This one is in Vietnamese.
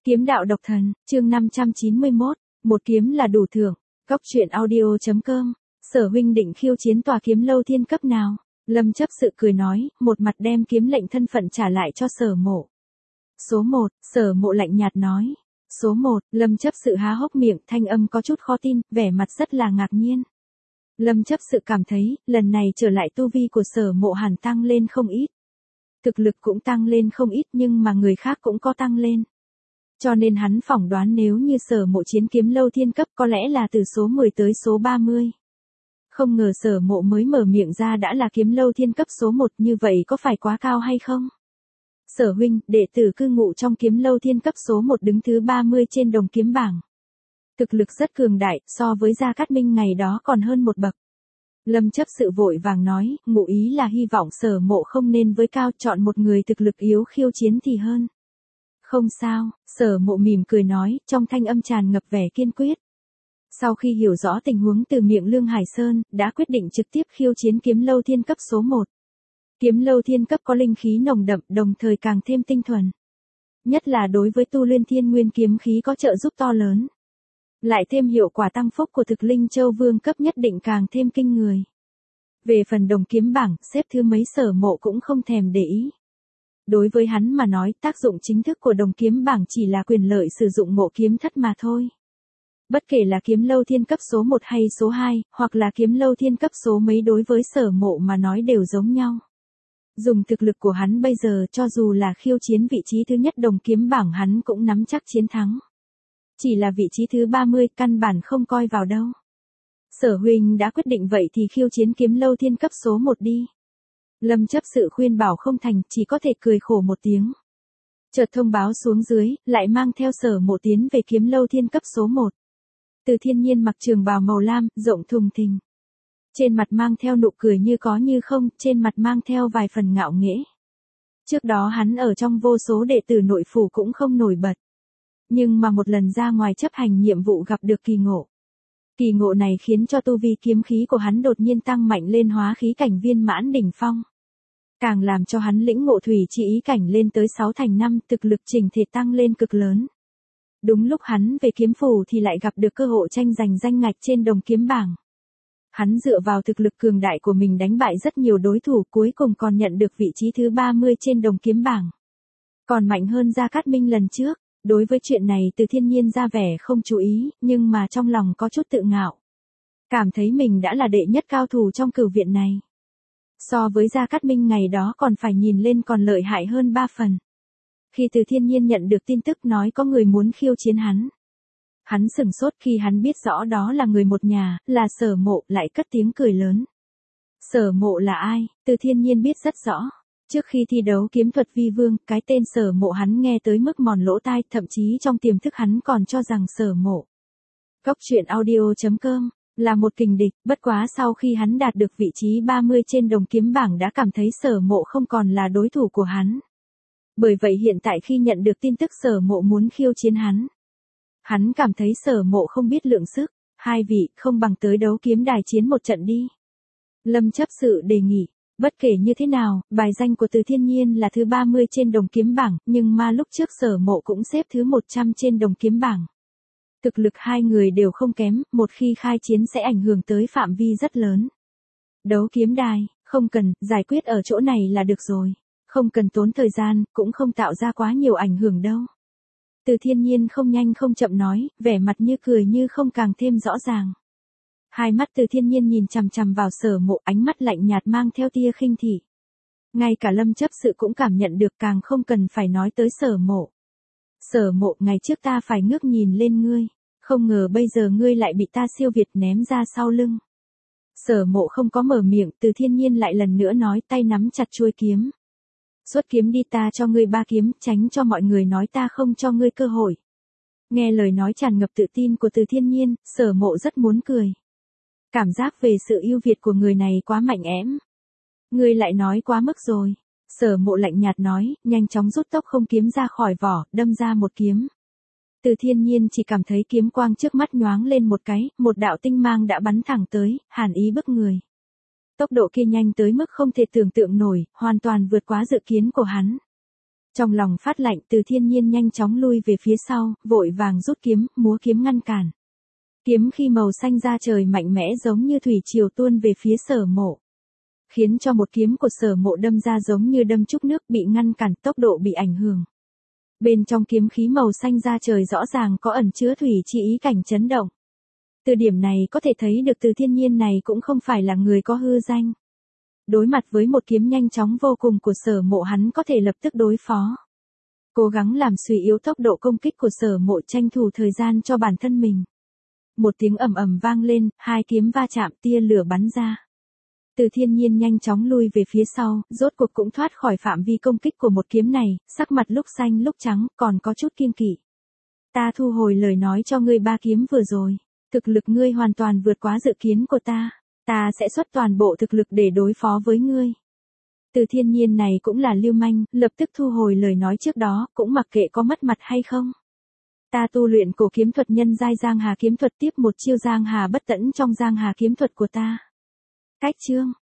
Kiếm đạo độc thần, chương 591, một kiếm là đủ thưởng. Góc truyện audio.com. Sở huynh định khiêu chiến tòa kiếm lâu thiên cấp nào? Lâm chấp sự cười nói, một mặt đem kiếm lệnh thân phận trả lại cho Sở Mộ. Số 1, Sở Mộ lạnh nhạt nói. Số 1, Lâm chấp sự há hốc miệng, thanh âm có chút khó tin, vẻ mặt rất là ngạc nhiên. Lâm chấp sự cảm thấy, lần này trở lại tu vi của Sở Mộ hẳn tăng lên không ít. Thực lực cũng tăng lên không ít nhưng mà người khác cũng có tăng lên. Cho nên hắn phỏng đoán nếu như Sở Mộ chiến kiếm lâu thiên cấp có lẽ là từ số 10 tới số 30. Không ngờ Sở Mộ mới mở miệng ra đã là kiếm lâu thiên cấp số 1, như vậy có phải quá cao hay không? Sở huynh, đệ tử cư ngụ trong kiếm lâu thiên cấp số 1 đứng thứ 30 trên đồng kiếm bảng. Thực lực rất cường đại, so với Gia Cát Minh ngày đó còn hơn một bậc. Lâm chấp sự vội vàng nói, ngụ ý là hy vọng Sở Mộ không nên với cao, chọn một người thực lực yếu khiêu chiến thì hơn. Không sao, Sở Mộ mỉm cười nói, trong thanh âm tràn ngập vẻ kiên quyết. Sau khi hiểu rõ tình huống từ miệng Lương Hải Sơn, đã quyết định trực tiếp khiêu chiến kiếm lâu thiên cấp số 1. Kiếm lâu thiên cấp có linh khí nồng đậm, đồng thời càng thêm tinh thuần. Nhất là đối với tu luyện thiên nguyên kiếm khí có trợ giúp to lớn. Lại thêm hiệu quả tăng phúc của thực linh châu vương cấp nhất định càng thêm kinh người. Về phần đồng kiếm bảng, xếp thứ mấy Sở Mộ cũng không thèm để ý. Đối với hắn mà nói, tác dụng chính thức của đồng kiếm bảng chỉ là quyền lợi sử dụng ngộ kiếm thất mà thôi. Bất kể là kiếm lâu thiên cấp số 1 hay số 2, hoặc là kiếm lâu thiên cấp số mấy, đối với Sở Mộ mà nói đều giống nhau. Dùng thực lực của hắn bây giờ, cho dù là khiêu chiến vị trí thứ nhất đồng kiếm bảng hắn cũng nắm chắc chiến thắng. Chỉ là vị trí thứ 30 căn bản không coi vào đâu. Sở huynh đã quyết định vậy thì khiêu chiến kiếm lâu thiên cấp số 1 đi. Lâm chấp sự khuyên bảo không thành, chỉ có thể cười khổ một tiếng. Chợt thông báo xuống dưới, lại mang theo Sở Mộ tiến về kiếm lâu thiên cấp số 1. Từ Thiên Nhiên mặc trường bào màu lam, rộng thùng thình. Trên mặt mang theo nụ cười như có như không, trên mặt mang theo vài phần ngạo nghễ. Trước đó hắn ở trong vô số đệ tử nội phủ cũng không nổi bật. Nhưng mà một lần ra ngoài chấp hành nhiệm vụ gặp được kỳ ngộ. Kỳ ngộ này khiến cho tu vi kiếm khí của hắn đột nhiên tăng mạnh lên, hóa khí cảnh viên mãn đỉnh phong. Càng làm cho hắn lĩnh ngộ thủy chi ý cảnh lên tới 6 thành 5, thực lực chỉnh thể tăng lên cực lớn. Đúng lúc hắn về kiếm phủ thì lại gặp được cơ hội tranh giành danh ngạch trên đồng kiếm bảng. Hắn dựa vào thực lực cường đại của mình đánh bại rất nhiều đối thủ, cuối cùng còn nhận được vị trí thứ 30 trên đồng kiếm bảng. Còn mạnh hơn Gia Cát Minh lần trước. Đối với chuyện này Từ Thiên Nhiên ra vẻ không chú ý, nhưng mà trong lòng có chút tự ngạo. Cảm thấy mình đã là đệ nhất cao thủ trong cửu viện này. So với Gia Cát Minh ngày đó còn phải nhìn lên còn lợi hại hơn 3 phần. Khi Từ Thiên Nhiên nhận được tin tức nói có người muốn khiêu chiến hắn. Hắn sửng sốt khi hắn biết rõ đó là người một nhà, là Sở Mộ, lại cất tiếng cười lớn. Sở Mộ là ai? Từ Thiên Nhiên biết rất rõ. Trước khi thi đấu kiếm thuật vi vương, cái tên Sở Mộ hắn nghe tới mức mòn lỗ tai, thậm chí trong tiềm thức hắn còn cho rằng Sở Mộ. Góc truyện audio.com là một kình địch, bất quá sau khi hắn đạt được vị trí 30 trên đồng kiếm bảng đã cảm thấy Sở Mộ không còn là đối thủ của hắn. Bởi vậy hiện tại khi nhận được tin tức Sở Mộ muốn khiêu chiến hắn cảm thấy Sở Mộ không biết lượng sức, hai vị không bằng tới đấu kiếm đài chiến một trận đi. Lâm chấp sự đề nghị. Bất kể như thế nào, bài danh của Từ Thiên Nhiên là thứ 30 trên đồng kiếm bảng, nhưng mà lúc trước Sở Mộ cũng xếp thứ 100 trên đồng kiếm bảng. Thực lực hai người đều không kém, một khi khai chiến sẽ ảnh hưởng tới phạm vi rất lớn. Đấu kiếm đài, không cần, giải quyết ở chỗ này là được rồi. Không cần tốn thời gian, cũng không tạo ra quá nhiều ảnh hưởng đâu. Từ Thiên Nhiên không nhanh không chậm nói, vẻ mặt như cười như không càng thêm rõ ràng. Hai mắt Từ Thiên Nhiên nhìn chằm chằm vào Sở Mộ, ánh mắt lạnh nhạt mang theo tia khinh thị. Ngay cả Lâm chấp sự cũng cảm nhận được, càng không cần phải nói tới Sở Mộ. Sở Mộ, ngày trước ta phải ngước nhìn lên ngươi, không ngờ bây giờ ngươi lại bị ta siêu việt ném ra sau lưng. Sở Mộ không có mở miệng, Từ Thiên Nhiên lại lần nữa nói, tay nắm chặt chuôi kiếm. Xuất kiếm đi, ta cho ngươi 3 kiếm, tránh cho mọi người nói ta không cho ngươi cơ hội. Nghe lời nói tràn ngập tự tin của Từ Thiên Nhiên, Sở Mộ rất muốn cười. Cảm giác về sự ưu việt của người này quá mạnh ém. Ngươi lại nói quá mức rồi. Sở Mộ lạnh nhạt nói, nhanh chóng rút tốc không kiếm ra khỏi vỏ, đâm ra một kiếm. Từ Thiên Nhiên chỉ cảm thấy kiếm quang trước mắt nhoáng lên một cái, một đạo tinh mang đã bắn thẳng tới, hàn ý bức người. Tốc độ kia nhanh tới mức không thể tưởng tượng nổi, hoàn toàn vượt quá dự kiến của hắn. Trong lòng phát lạnh, Từ Thiên Nhiên nhanh chóng lui về phía sau, vội vàng rút kiếm, múa kiếm ngăn cản. Kiếm khi màu xanh da trời mạnh mẽ giống như thủy triều tuôn về phía Sở Mộ, khiến cho một kiếm của Sở Mộ đâm ra giống như đâm trúc nước, bị ngăn cản, tốc độ bị ảnh hưởng. Bên trong kiếm khí màu xanh da trời rõ ràng có ẩn chứa thủy chi ý cảnh chấn động. Từ điểm này có thể thấy được Từ Thiên Nhiên này cũng không phải là người có hư danh. Đối mặt với một kiếm nhanh chóng vô cùng của Sở Mộ, hắn có thể lập tức đối phó. Cố gắng làm suy yếu tốc độ công kích của Sở Mộ, tranh thủ thời gian cho bản thân mình. Một tiếng ầm ầm vang lên, hai kiếm va chạm, tia lửa bắn ra. Từ Thiên Nhiên nhanh chóng lui về phía sau, rốt cuộc cũng thoát khỏi phạm vi công kích của một kiếm này, sắc mặt lúc xanh lúc trắng, còn có chút kiêng kỵ. Ta thu hồi lời nói cho ngươi, ba kiếm vừa rồi. Thực lực ngươi hoàn toàn vượt quá dự kiến của ta. Ta sẽ xuất toàn bộ thực lực để đối phó với ngươi. Từ Thiên Nhiên này cũng là lưu manh, lập tức thu hồi lời nói trước đó, cũng mặc kệ có mất mặt hay không. Ta tu luyện cổ kiếm thuật nhân giai Giang Hà kiếm thuật, tiếp một chiêu Giang Hà bất tẫn trong Giang Hà kiếm thuật của ta. Cách chương